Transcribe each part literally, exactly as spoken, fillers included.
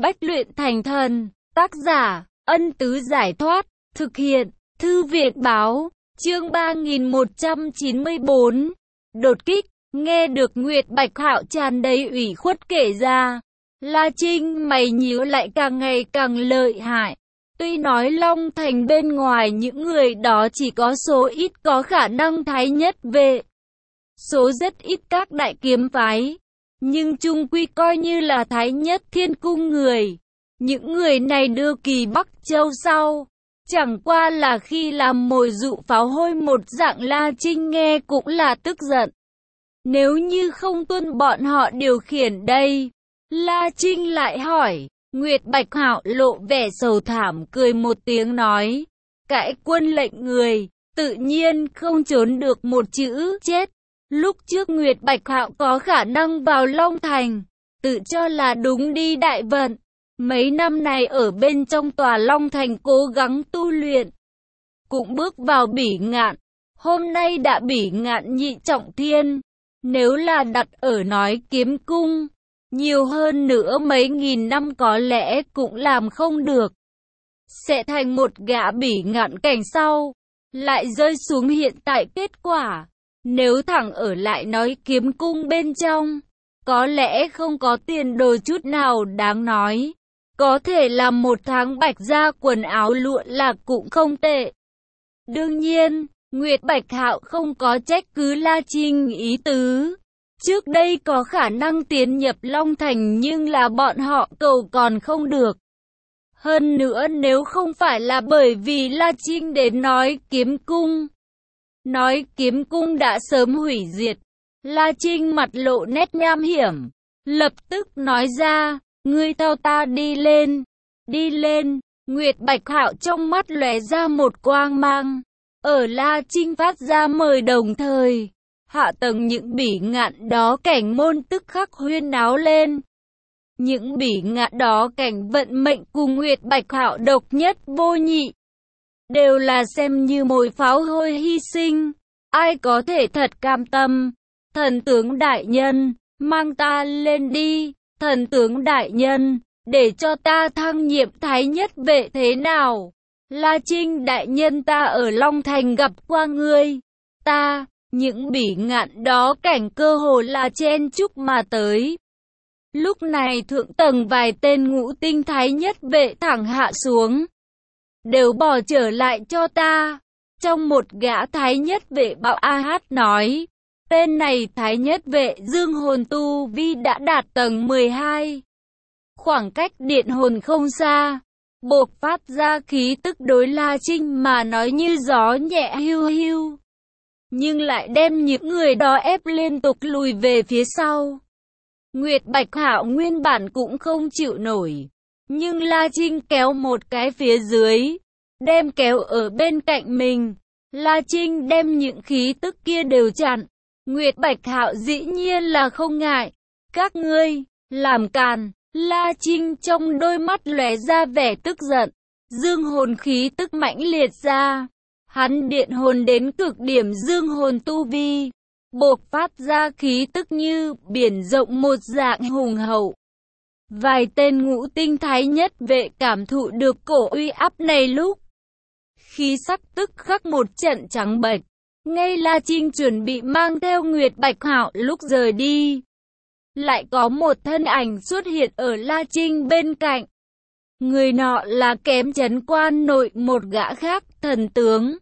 Bách luyện thành thần. Tác giả, Ân Tứ Giải Thoát. Thực hiện, Thư viện Báo. Chương ba nghìn một trăm chín mươi bốn. Đột kích. Nghe được Nguyệt Bạch Hạo tràn đầy ủy khuất kể ra, La Trinh mày nhíu lại càng ngày càng lợi hại. Tuy nói Long Thành bên ngoài những người đó chỉ có số ít có khả năng thái nhất vệ, số rất ít các đại kiếm phái, nhưng chung quy coi như là thái nhất thiên cung người. Những người này đưa kỳ Bắc Châu sau, chẳng qua là khi làm mồi dụ pháo hôi một dạng. La Trinh nghe cũng là tức giận. Nếu như không tuân bọn họ điều khiển đây, La Trinh lại hỏi. Nguyệt Bạch Hạo lộ vẻ sầu thảm cười một tiếng nói, cãi quân lệnh người, tự nhiên không trốn được một chữ chết. Lúc trước Nguyệt Bạch Hạo có khả năng vào Long Thành, tự cho là đúng đi đại vận. Mấy năm này ở bên trong tòa Long Thành cố gắng tu luyện, cũng bước vào bỉ ngạn. Hôm nay đã bỉ ngạn nhị trọng thiên, nếu là đặt ở nói kiếm cung, nhiều hơn nữa mấy nghìn năm có lẽ cũng làm không được. Sẽ thành một gã bỉ ngạn cảnh sau, lại rơi xuống hiện tại kết quả. Nếu thẳng ở lại nói kiếm cung bên trong, có lẽ không có tiền đồ chút nào đáng nói. Có thể làm một tháng bạch ra quần áo lụa là cũng không tệ. Đương nhiên, Nguyệt Bạch Hạo không có trách cứ La Trinh ý tứ. Trước đây có khả năng tiến nhập Long Thành nhưng là bọn họ cầu còn không được. Hơn nữa nếu không phải là bởi vì La Trinh đến nói kiếm cung, nói kiếm cung đã sớm hủy diệt. La Trinh mặt lộ nét nham hiểm, lập tức nói ra, ngươi theo ta đi lên, đi lên. Nguyệt Bạch Hạo trong mắt lóe ra một quang mang, ở La Trinh phát ra mời đồng thời. Hạ tầng những bỉ ngạn đó cảnh môn tức khắc huyên náo lên. Những bỉ ngạn đó cảnh vận mệnh cùng Nguyệt Bạch Hạo độc nhất vô nhị, đều là xem như mồi pháo hôi hy sinh. Ai có thể thật cam tâm? Thần tướng đại nhân, mang ta lên đi. Thần tướng đại nhân, để cho ta thăng nhiệm thái nhất vệ thế nào? La Trinh đại nhân, ta ở Long Thành gặp qua ngươi. Ta... Những bỉ ngạn đó cảnh cơ hồ là chen chúc mà tới. Lúc này thượng tầng vài tên ngũ tinh thái nhất vệ thẳng hạ xuống. Đều bỏ trở lại cho ta. Trong một gã thái nhất vệ bạo A Hát nói. Tên này thái nhất vệ dương hồn tu vi đã đạt tầng mười hai. Khoảng cách điện hồn không xa. Bộc phát ra khí tức đối La Trinh mà nói như gió nhẹ hiu hiu, nhưng lại đem những người đó ép liên tục lùi về phía sau. Nguyệt Bạch Hạo nguyên bản cũng không chịu nổi, nhưng La Trinh kéo một cái phía dưới, đem kéo ở bên cạnh mình. La Trinh đem những khí tức kia đều chặn. Nguyệt Bạch Hạo dĩ nhiên là không ngại. Các ngươi, làm càn. La Trinh trong đôi mắt lóe ra vẻ tức giận, dương hồn khí tức mãnh liệt ra. Hắn điện hồn đến cực điểm dương hồn tu vi, bộc phát ra khí tức như biển rộng một dạng hùng hậu. Vài tên ngũ tinh thái nhất vệ cảm thụ được cổ uy áp này lúc, khí sắc tức khắc một trận trắng bệch. Ngay La Trinh chuẩn bị mang theo Nguyệt Bạch Hạo lúc rời đi, lại có một thân ảnh xuất hiện ở La Trinh bên cạnh. Người nọ là Kém Chấn Quan nội một gã khác, thần tướng,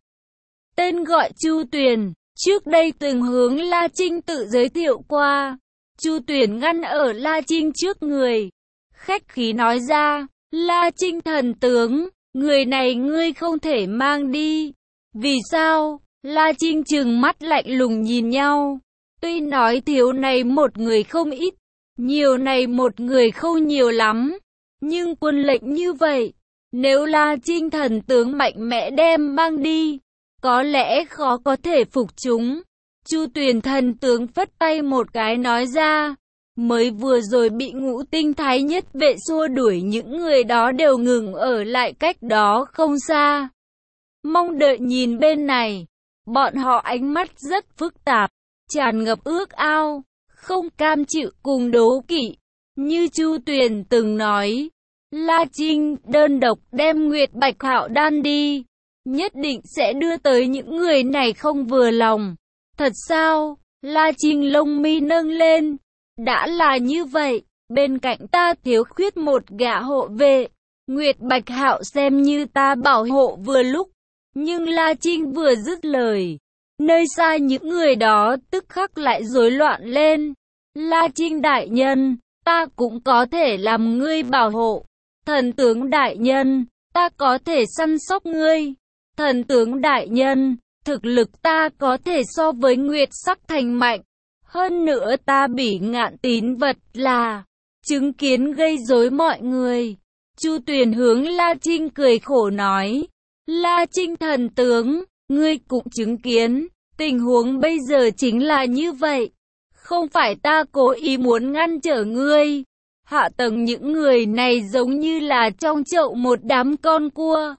tên gọi Chu Tuyền, trước đây từng hướng La Trinh tự giới thiệu qua. Chu Tuyền ngăn ở La Trinh trước người, khách khí nói ra, La Trinh thần tướng, người này ngươi không thể mang đi. Vì sao? La Trinh trừng mắt lạnh lùng nhìn nhau. Tuy nói thiếu này một người không ít, nhiều này một người không nhiều lắm, nhưng quân lệnh như vậy, nếu La Trinh thần tướng mạnh mẽ đem mang đi, có lẽ khó có thể phục chúng. Chu Tuyền thần tướng phất tay một cái nói ra, mới vừa rồi bị ngũ tinh thái nhất vệ xua đuổi những người đó đều ngừng ở lại cách đó không xa. Mong đợi nhìn bên này, bọn họ ánh mắt rất phức tạp, tràn ngập ước ao, không cam chịu cùng đố kỵ. Như Chu Tuyền từng nói, La Trinh đơn độc đem Nguyệt Bạch Hạo đan đi, nhất định sẽ đưa tới những người này không vừa lòng. Thật sao? La Trinh lông mi nâng lên. Đã là như vậy, bên cạnh ta thiếu khuyết một gã hộ vệ. Nguyệt Bạch Hạo xem như ta bảo hộ vừa lúc. Nhưng La Trinh vừa dứt lời, nơi xa những người đó tức khắc lại rối loạn lên. La Trinh đại nhân, ta cũng có thể làm ngươi bảo hộ. Thần tướng đại nhân, ta có thể săn sóc ngươi. Thần tướng đại nhân, thực lực ta có thể so với Nguyệt Sắc Thành mạnh. Hơn nữa ta Bỉ Ngạn tín vật là chứng kiến gây rối mọi người. Chu Tuyền hướng La Trinh cười khổ nói. La Trinh thần tướng, ngươi cũng chứng kiến, tình huống bây giờ chính là như vậy. Không phải ta cố ý muốn ngăn trở ngươi. Hạ tầng những người này giống như là trong chậu một đám con cua.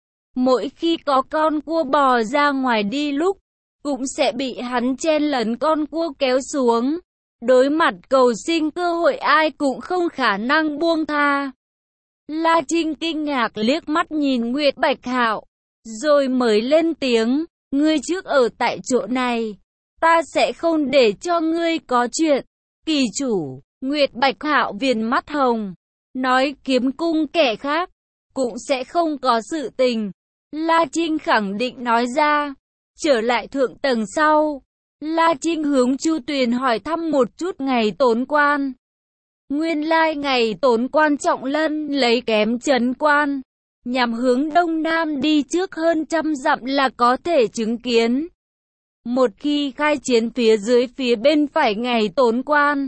Mỗi khi có con cua bò ra ngoài đi lúc, cũng sẽ bị hắn chen lấn con cua kéo xuống. Đối mặt cầu sinh cơ hội ai cũng không khả năng buông tha. La Trinh kinh ngạc liếc mắt nhìn Nguyệt Bạch Hạo, rồi mới lên tiếng, ngươi trước ở tại chỗ này, ta sẽ không để cho ngươi có chuyện. Kỳ chủ, Nguyệt Bạch Hạo viền mắt hồng, nói kiếm cung kẻ khác, cũng sẽ không có sự tình. La Trinh khẳng định nói ra. Trở lại thượng tầng sau, La Trinh hướng Chu Tuyền hỏi thăm một chút ngày tốn quan. Nguyên lai ngày tốn quan Trọng Lân lấy kém trấn quan, nhằm hướng đông nam đi trước hơn trăm dặm là có thể chứng kiến. Một khi khai chiến phía dưới phía bên phải ngày tốn quan,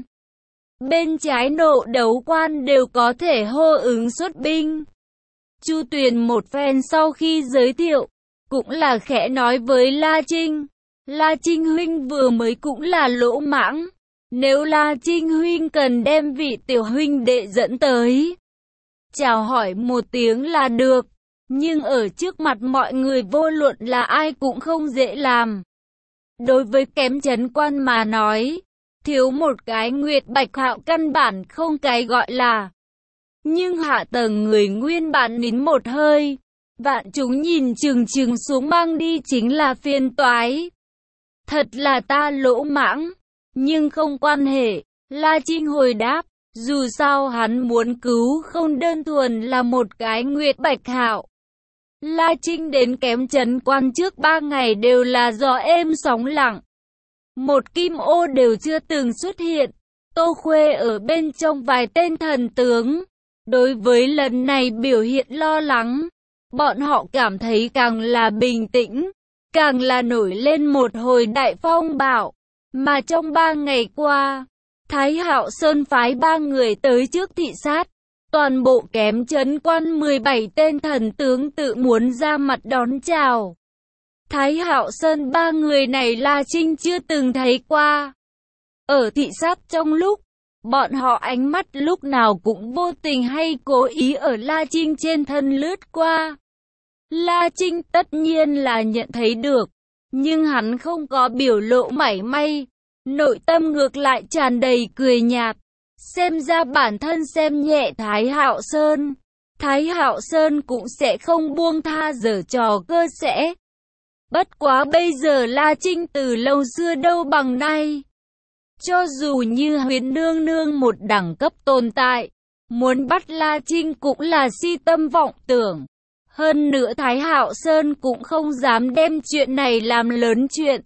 bên trái nộ đấu quan đều có thể hô ứng xuất binh. Chu Tuyền một phen sau khi giới thiệu, cũng là khẽ nói với La Trinh. La Trinh huynh vừa mới cũng là lỗ mãng. Nếu La Trinh huynh cần đem vị tiểu huynh đệ dẫn tới, chào hỏi một tiếng là được. Nhưng ở trước mặt mọi người vô luận là ai cũng không dễ làm. Đối với kém trấn quan mà nói, thiếu một cái Nguyệt Bạch Hạo căn bản không cái gọi là. Nhưng hạ tầng người nguyên bản nín một hơi, vạn chúng nhìn chừng chừng xuống mang đi chính là phiền toái. Thật là ta lỗ mãng, nhưng không quan hệ. La Trinh hồi đáp, dù sao hắn muốn cứu không đơn thuần là một cái Nguyệt Bạch Hạo. La Trinh đến kém trấn quan trước ba ngày đều là gió êm sóng lặng. Một kim ô đều chưa từng xuất hiện. Tô Khuê ở bên trong vài tên thần tướng. Đối với lần này biểu hiện lo lắng, bọn họ cảm thấy càng là bình tĩnh, càng là nổi lên một hồi đại phong bạo. Mà trong ba ngày qua, Thái Hạo Sơn phái ba người tới trước thị sát. Toàn bộ kém trấn quan mười bảy tên thần tướng tự muốn ra mặt đón chào. Thái Hạo Sơn ba người này La Trinh chưa từng thấy qua. Ở thị sát trong lúc, bọn họ ánh mắt lúc nào cũng vô tình hay cố ý ở La Trinh trên thân lướt qua. La Trinh tất nhiên là nhận thấy được, nhưng hắn không có biểu lộ mảy may, nội tâm ngược lại tràn đầy cười nhạt. Xem ra bản thân xem nhẹ Thái Hạo Sơn, Thái Hạo Sơn cũng sẽ không buông tha giở trò cơ sẽ. Bất quá bây giờ La Trinh từ lâu xưa đâu bằng nay. Cho dù như Huyền Nương Nương một đẳng cấp tồn tại, muốn bắt La Trinh cũng là si tâm vọng tưởng. Hơn nữa Thái Hạo Sơn cũng không dám đem chuyện này làm lớn chuyện.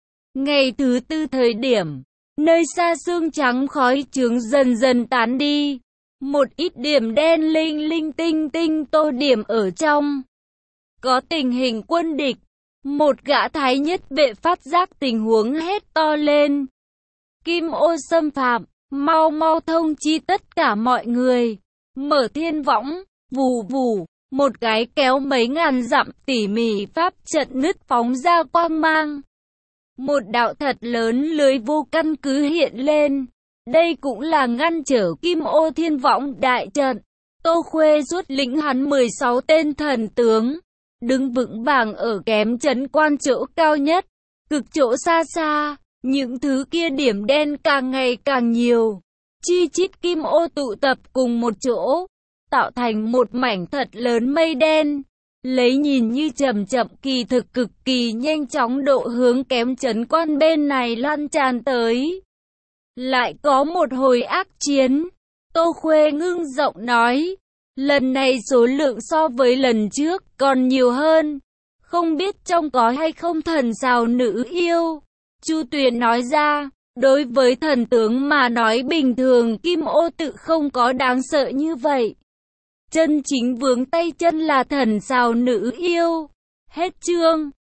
Ngày thứ tư thời điểm, nơi xa sương trắng khói trướng dần dần tán đi. Một ít điểm đen linh linh tinh tinh tô điểm ở trong. Có tình hình quân địch. Một gã thái nhất vệ phát giác tình huống hét to lên. Kim ô xâm phạm, mau mau thông chi tất cả mọi người. Mở thiên võng, vù vù, một cái kéo mấy ngàn dặm tỉ mỉ pháp trận nứt phóng ra quang mang. Một đạo thật lớn lưới vô căn cứ hiện lên. Đây cũng là ngăn trở Kim ô thiên võng đại trận. Tô Khuê rút lĩnh hắn mười sáu tên thần tướng, đứng vững vàng ở kém trấn quan chỗ cao nhất, cực chỗ xa xa. Những thứ kia điểm đen càng ngày càng nhiều, chi chít kim ô tụ tập cùng một chỗ. tạo thành một mảnh thật lớn mây đen. Lấy nhìn như chậm chậm kỳ thực cực kỳ nhanh chóng độ hướng kém trấn quan bên này lan tràn tới. Lại có một hồi ác chiến. Tô Khuê ngưng giọng nói. Lần này số lượng so với lần trước còn nhiều hơn. Không biết trong có hay không thần sao nữ yêu. Chu Tuyền nói ra. Đối với thần tướng mà nói bình thường Kim Ô tự không có đáng sợ như vậy. Chân chính vướng tay chân là thần sao nữ yêu. Hết chương.